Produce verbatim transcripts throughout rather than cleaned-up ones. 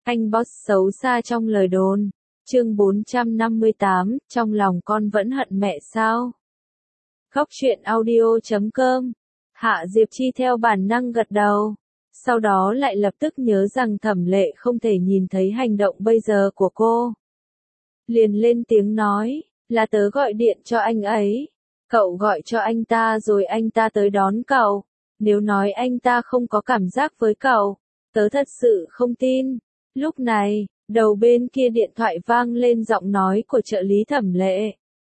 Anh boss xấu xa trong lời đồn. Chương bốn trăm năm mươi tám, trong lòng con vẫn hận mẹ sao? Góc truyện audio chấm com. Hạ Diệp Chi theo bản năng gật đầu. Sau đó lại lập tức nhớ rằng Thẩm Lệ không thể nhìn thấy hành động bây giờ của cô. Liền lên tiếng nói, là tớ gọi điện cho anh ấy. Cậu gọi cho anh ta rồi anh ta tới đón cậu. Nếu nói anh ta không có cảm giác với cậu, tớ thật sự không tin. Lúc này, đầu bên kia điện thoại vang lên giọng nói của trợ lý Thẩm Lệ.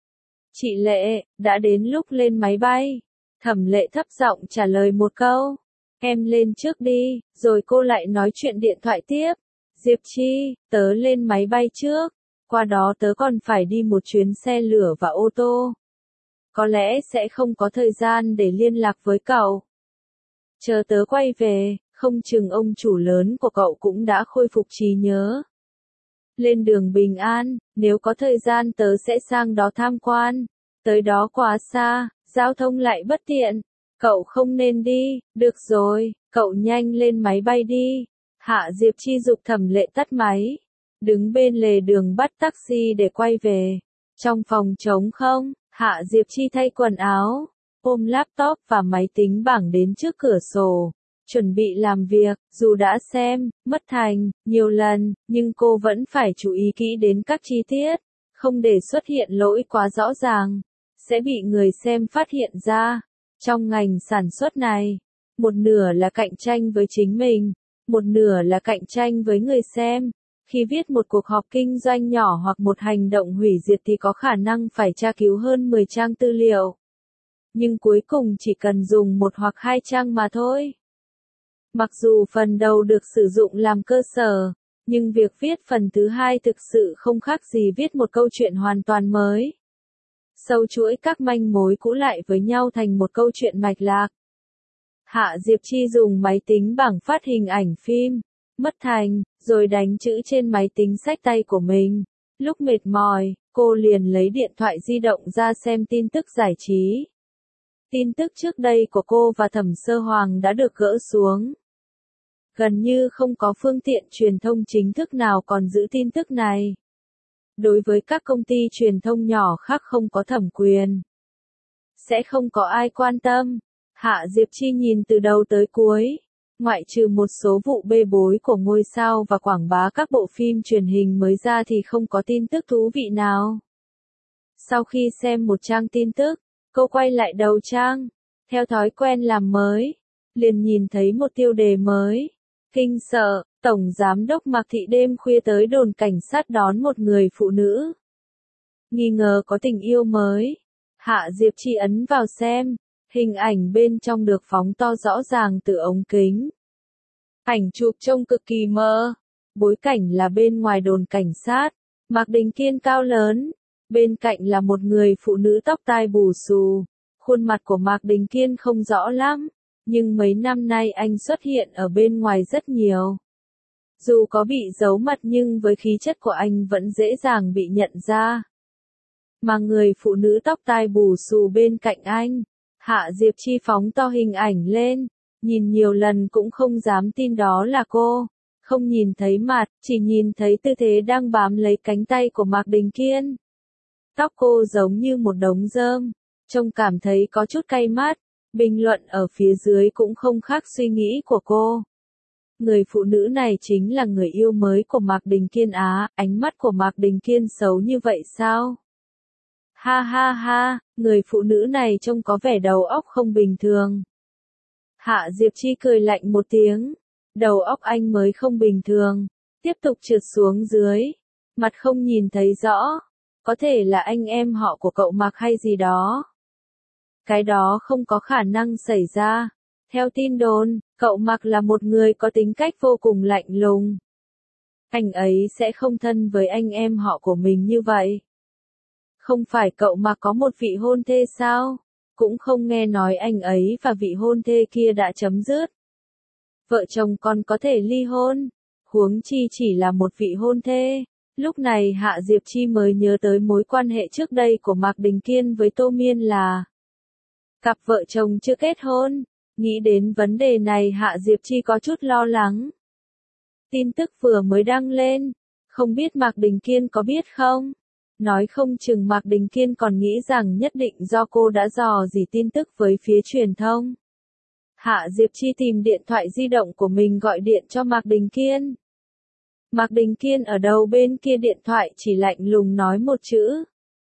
Chị Lệ, đã đến lúc lên máy bay. Thẩm Lệ thấp giọng trả lời một câu. Em lên trước đi, rồi cô lại nói chuyện điện thoại tiếp. Diệp Chi, tớ lên máy bay trước. Qua đó tớ còn phải đi một chuyến xe lửa và ô tô. Có lẽ sẽ không có thời gian để liên lạc với cậu. Chờ tớ quay về, không chừng ông chủ lớn của cậu cũng đã khôi phục trí nhớ. Lên đường bình an, nếu có thời gian tớ sẽ sang đó tham quan. Tới đó quá xa, giao thông lại bất tiện. Cậu không nên đi, được rồi, cậu nhanh lên máy bay đi. Hạ Diệp Chi giục Thẩm Lệ tắt máy. Đứng bên lề đường bắt taxi để quay về. Trong phòng trống không, Hạ Diệp Chi thay quần áo, ôm laptop và máy tính bảng đến trước cửa sổ. Chuẩn bị làm việc, dù đã xem, mất thành, nhiều lần, nhưng cô vẫn phải chú ý kỹ đến các chi tiết. Không để xuất hiện lỗi quá rõ ràng, sẽ bị người xem phát hiện ra. Trong ngành sản xuất này, một nửa là cạnh tranh với chính mình, một nửa là cạnh tranh với người xem. Khi viết một cuộc họp kinh doanh nhỏ hoặc một hành động hủy diệt thì có khả năng phải tra cứu hơn mười trang tư liệu. Nhưng cuối cùng chỉ cần dùng một hoặc hai trang mà thôi. Mặc dù phần đầu được sử dụng làm cơ sở, nhưng việc viết phần thứ hai thực sự không khác gì viết một câu chuyện hoàn toàn mới. Sâu chuỗi các manh mối cũ lại với nhau thành một câu chuyện mạch lạc. Hạ Diệp Chi dùng máy tính bảng phát hình ảnh phim, mất thành, rồi đánh chữ trên máy tính xách tay của mình. Lúc mệt mỏi, cô liền lấy điện thoại di động ra xem tin tức giải trí. Tin tức trước đây của cô và Thẩm Sơ Hoàng đã được gỡ xuống. Gần như không có phương tiện truyền thông chính thức nào còn giữ tin tức này. Đối với các công ty truyền thông nhỏ khác không có thẩm quyền, sẽ không có ai quan tâm. Hạ Diệp Chi nhìn từ đầu tới cuối, ngoại trừ một số vụ bê bối của ngôi sao và quảng bá các bộ phim truyền hình mới ra thì không có tin tức thú vị nào. Sau khi xem một trang tin tức, cô quay lại đầu trang, theo thói quen làm mới, liền nhìn thấy một tiêu đề mới. Kinh sợ, Tổng Giám đốc Mạc Thị đêm khuya tới đồn cảnh sát đón một người phụ nữ. Nghi ngờ có tình yêu mới. Hạ Diệp Chi ấn vào xem, hình ảnh bên trong được phóng to rõ ràng từ ống kính. Ảnh chụp trông cực kỳ mơ. Bối cảnh là bên ngoài đồn cảnh sát. Mạc Đình Kiên cao lớn. Bên cạnh là một người phụ nữ tóc tai bù xù. Khuôn mặt của Mạc Đình Kiên không rõ lắm. Nhưng mấy năm nay anh xuất hiện ở bên ngoài rất nhiều. Dù có bị giấu mặt nhưng với khí chất của anh vẫn dễ dàng bị nhận ra. Mà người phụ nữ tóc tai bù xù bên cạnh anh, Hạ Diệp Chi phóng to hình ảnh lên, nhìn nhiều lần cũng không dám tin đó là cô. Không nhìn thấy mặt, chỉ nhìn thấy tư thế đang bám lấy cánh tay của Mạc Đình Kiên. Tóc cô giống như một đống rơm, trông cảm thấy có chút cay mắt. Bình luận ở phía dưới cũng không khác suy nghĩ của cô. Người phụ nữ này chính là người yêu mới của Mạc Đình Kiên á, ánh mắt của Mạc Đình Kiên xấu như vậy sao? Ha ha ha, người phụ nữ này trông có vẻ đầu óc không bình thường. Hạ Diệp Chi cười lạnh một tiếng, đầu óc anh mới không bình thường, tiếp tục trượt xuống dưới, mặt không nhìn thấy rõ, có thể là anh em họ của cậu Mạc hay gì đó. Cái đó không có khả năng xảy ra. Theo tin đồn, cậu Mạc là một người có tính cách vô cùng lạnh lùng. Anh ấy sẽ không thân với anh em họ của mình như vậy. Không phải cậu Mạc có một vị hôn thê sao? Cũng không nghe nói anh ấy và vị hôn thê kia đã chấm dứt. Vợ chồng còn có thể ly hôn, huống chi chỉ là một vị hôn thê. Lúc này Hạ Diệp Chi mới nhớ tới mối quan hệ trước đây của Mạc Đình Kiên với Tô Miên là cặp vợ chồng chưa kết hôn. Nghĩ đến vấn đề này Hạ Diệp Chi có chút lo lắng. Tin tức vừa mới đăng lên. Không biết Mạc Đình Kiên có biết không? Nói không chừng Mạc Đình Kiên còn nghĩ rằng nhất định do cô đã dò dỉ tin tức với phía truyền thông. Hạ Diệp Chi tìm điện thoại di động của mình gọi điện cho Mạc Đình Kiên. Mạc Đình Kiên ở đầu bên kia điện thoại chỉ lạnh lùng nói một chữ.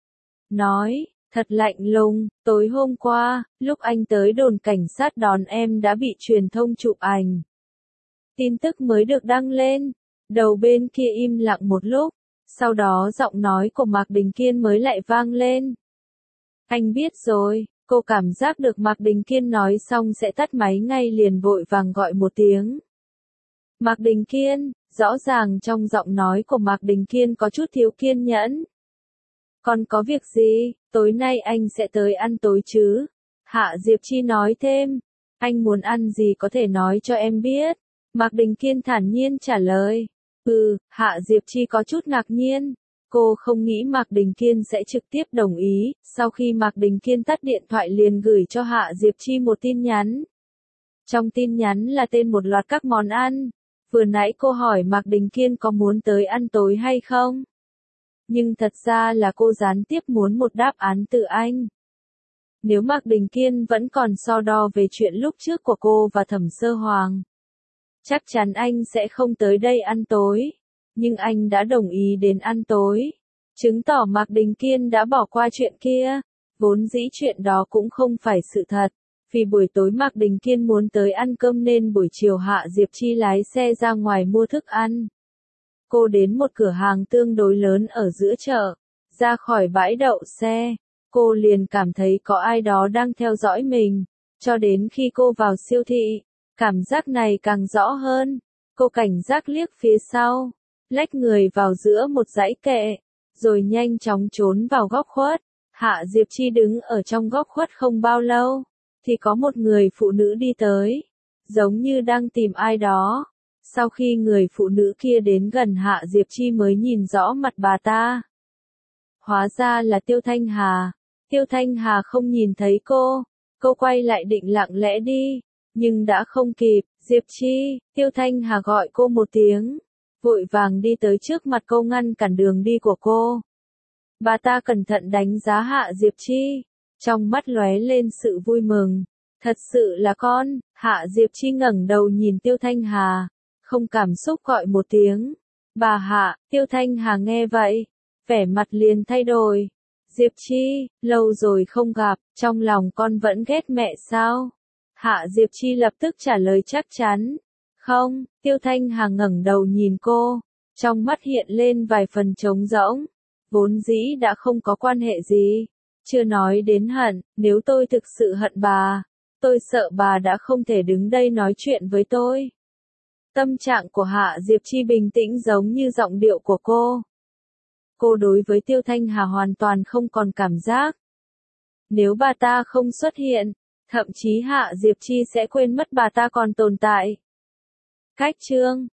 Nói, thật lạnh lùng, tối hôm qua, lúc anh tới đồn cảnh sát đón em đã bị truyền thông chụp ảnh. Tin tức mới được đăng lên, đầu bên kia im lặng một lúc, sau đó giọng nói của Mạc Đình Kiên mới lại vang lên. Anh biết rồi, cô cảm giác được Mạc Đình Kiên nói xong sẽ tắt máy ngay liền vội vàng gọi một tiếng. Mạc Đình Kiên, rõ ràng trong giọng nói của Mạc Đình Kiên có chút thiếu kiên nhẫn. Còn có việc gì, tối nay anh sẽ tới ăn tối chứ? Hạ Diệp Chi nói thêm, anh muốn ăn gì có thể nói cho em biết. Mạc Đình Kiên thản nhiên trả lời. Ừ, Hạ Diệp Chi có chút ngạc nhiên. Cô không nghĩ Mạc Đình Kiên sẽ trực tiếp đồng ý, sau khi Mạc Đình Kiên tắt điện thoại liền gửi cho Hạ Diệp Chi một tin nhắn. Trong tin nhắn là tên một loạt các món ăn. Vừa nãy cô hỏi Mạc Đình Kiên có muốn tới ăn tối hay không? Nhưng thật ra là cô gián tiếp muốn một đáp án từ anh. Nếu Mạc Đình Kiên vẫn còn so đo về chuyện lúc trước của cô và Thẩm Sơ Hoàng, chắc chắn anh sẽ không tới đây ăn tối. Nhưng anh đã đồng ý đến ăn tối, chứng tỏ Mạc Đình Kiên đã bỏ qua chuyện kia. Vốn dĩ chuyện đó cũng không phải sự thật. Vì buổi tối Mạc Đình Kiên muốn tới ăn cơm nên buổi chiều Hạ Diệp Chi lái xe ra ngoài mua thức ăn. Cô đến một cửa hàng tương đối lớn ở giữa chợ. Ra khỏi bãi đậu xe, cô liền cảm thấy có ai đó đang theo dõi mình. Cho đến khi cô vào siêu thị, cảm giác này càng rõ hơn. Cô cảnh giác liếc phía sau, lách người vào giữa một dãy kệ, rồi nhanh chóng trốn vào góc khuất. Hạ Diệp Chi đứng ở trong góc khuất không bao lâu, thì có một người phụ nữ đi tới, giống như đang tìm ai đó. Sau khi người phụ nữ kia đến gần Hạ Diệp Chi mới nhìn rõ mặt bà ta. Hóa ra là Tiêu Thanh Hà. Tiêu Thanh Hà không nhìn thấy cô, cô quay lại định lặng lẽ đi, nhưng đã không kịp. Diệp Chi, Tiêu Thanh Hà gọi cô một tiếng, vội vàng đi tới trước mặt cô ngăn cản đường đi của cô. Bà ta cẩn thận đánh giá Hạ Diệp Chi, trong mắt lóe lên sự vui mừng. Thật sự là con. Hạ Diệp Chi ngẩng đầu nhìn Tiêu Thanh Hà, không cảm xúc gọi một tiếng. Bà Hạ. Tiêu Thanh Hà nghe vậy, vẻ mặt liền thay đổi. Diệp Chi, lâu rồi không gặp, trong lòng con vẫn ghét mẹ sao? Hạ Diệp Chi lập tức trả lời chắc chắn. Không. Tiêu Thanh Hà ngẩng đầu nhìn cô, trong mắt hiện lên vài phần trống rỗng. Vốn dĩ đã không có quan hệ gì. Chưa nói đến hận, nếu tôi thực sự hận bà, tôi sợ bà đã không thể đứng đây nói chuyện với tôi. Tâm trạng của Hạ Diệp Chi bình tĩnh giống như giọng điệu của cô. Cô đối với Tiêu Thanh Hà hoàn toàn không còn cảm giác. Nếu bà ta không xuất hiện, thậm chí Hạ Diệp Chi sẽ quên mất bà ta còn tồn tại. Cách chương